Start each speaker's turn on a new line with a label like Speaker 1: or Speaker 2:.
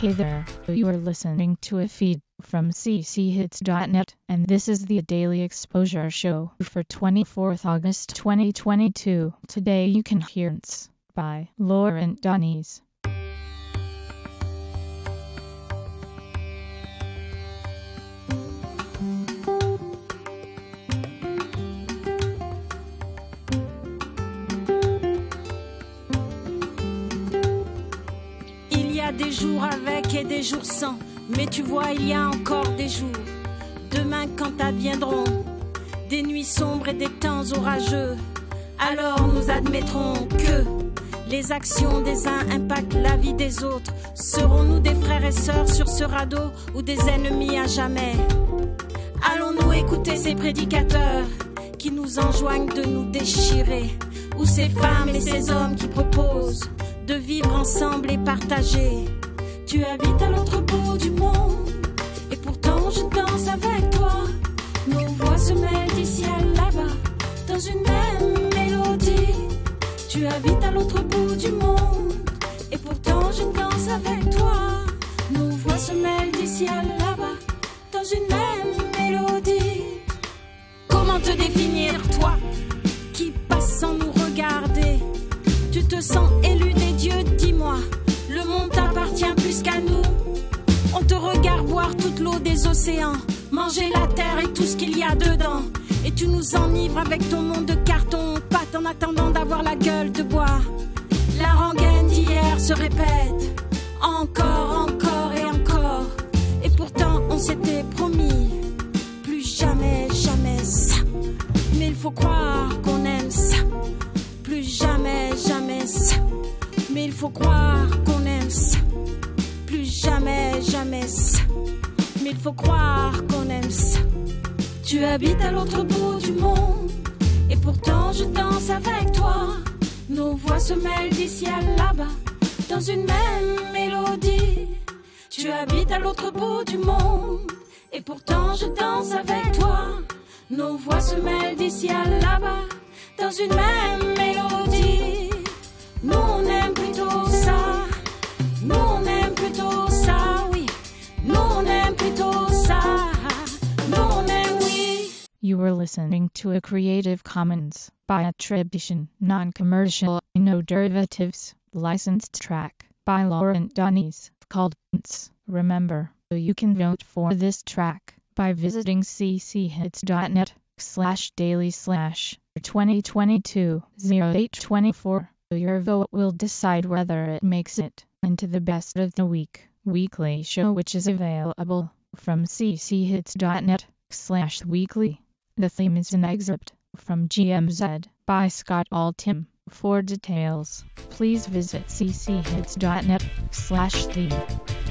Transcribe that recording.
Speaker 1: Hey there, you are listening to a feed from cchits.net, and this is the Daily Exposure Show for 24th August 2022. Today you can hear It's by Laurent Donies.
Speaker 2: Des jours avec et des jours sans, mais tu vois il y a encore des jours. Demain quand adviendront des nuits sombres et des temps orageux, alors nous admettrons que les actions des uns impactent la vie des autres. Serons-nous des frères et sœurs sur ce radeau ou des ennemis à jamais? Allons-nous écouter ces prédicateurs qui nous enjoignent de nous déchirer, ou ces femmes et ces hommes qui proposent de vivre ensemble et partager? Tu habites à l'autre bout du monde, et pourtant je danse avec toi. Nos voix se mêlent d'ici à là-bas, dans une même mélodie. Tu habites à l'autre bout du monde, et pourtant je danse avec toi. Nos voix se mêlent d'ici à là-bas, dans une même mélodie. Comment te définir, toi, qui passe sans nous regarder? Tu te sens élu des dieux, dis-moi, le monde t'appartient plus qu'à nous. On te regarde boire toute l'eau des océans, manger la terre et tout ce qu'il y a dedans. Et tu nous enivres avec ton monde de carton pâte en attendant d'avoir la gueule de bois. La rengaine d'hier se répète, encore, encore et encore. Et pourtant on s'était promis, plus jamais, jamais ça. Mais il faut croire qu'on aime ça. Plus jamais, jamais ça. Mais il faut croire qu'on aime ça. Plus jamais, jamais ça. Mais il faut croire qu'on aime ça. Tu habites à l'autre bout du monde, et pourtant je danse avec toi. Nos voix se mêlent d'ici à là-bas, dans une même mélodie. Tu habites à l'autre bout du monde, et pourtant je danse avec toi. Nos voix se mêlent d'ici à là-bas, dans une même mélodie. Nous on aime plutôt ça. Nous on aime plutôt ça, oui. Nous on aime plutôt ça. Nous on aime, oui.
Speaker 1: You were listening to a Creative Commons by attribution, non-commercial, no derivatives, licensed track by Laurent Donies called It's. Remember, you can vote for this track by visiting cchits.net/daily/2022-0824. Your vote will decide whether it makes it into the Best of the Week weekly show, which is available from cchits.net/weekly. The theme is an excerpt from GMZ by Scott Altham. For details, please visit cchits.net/theme.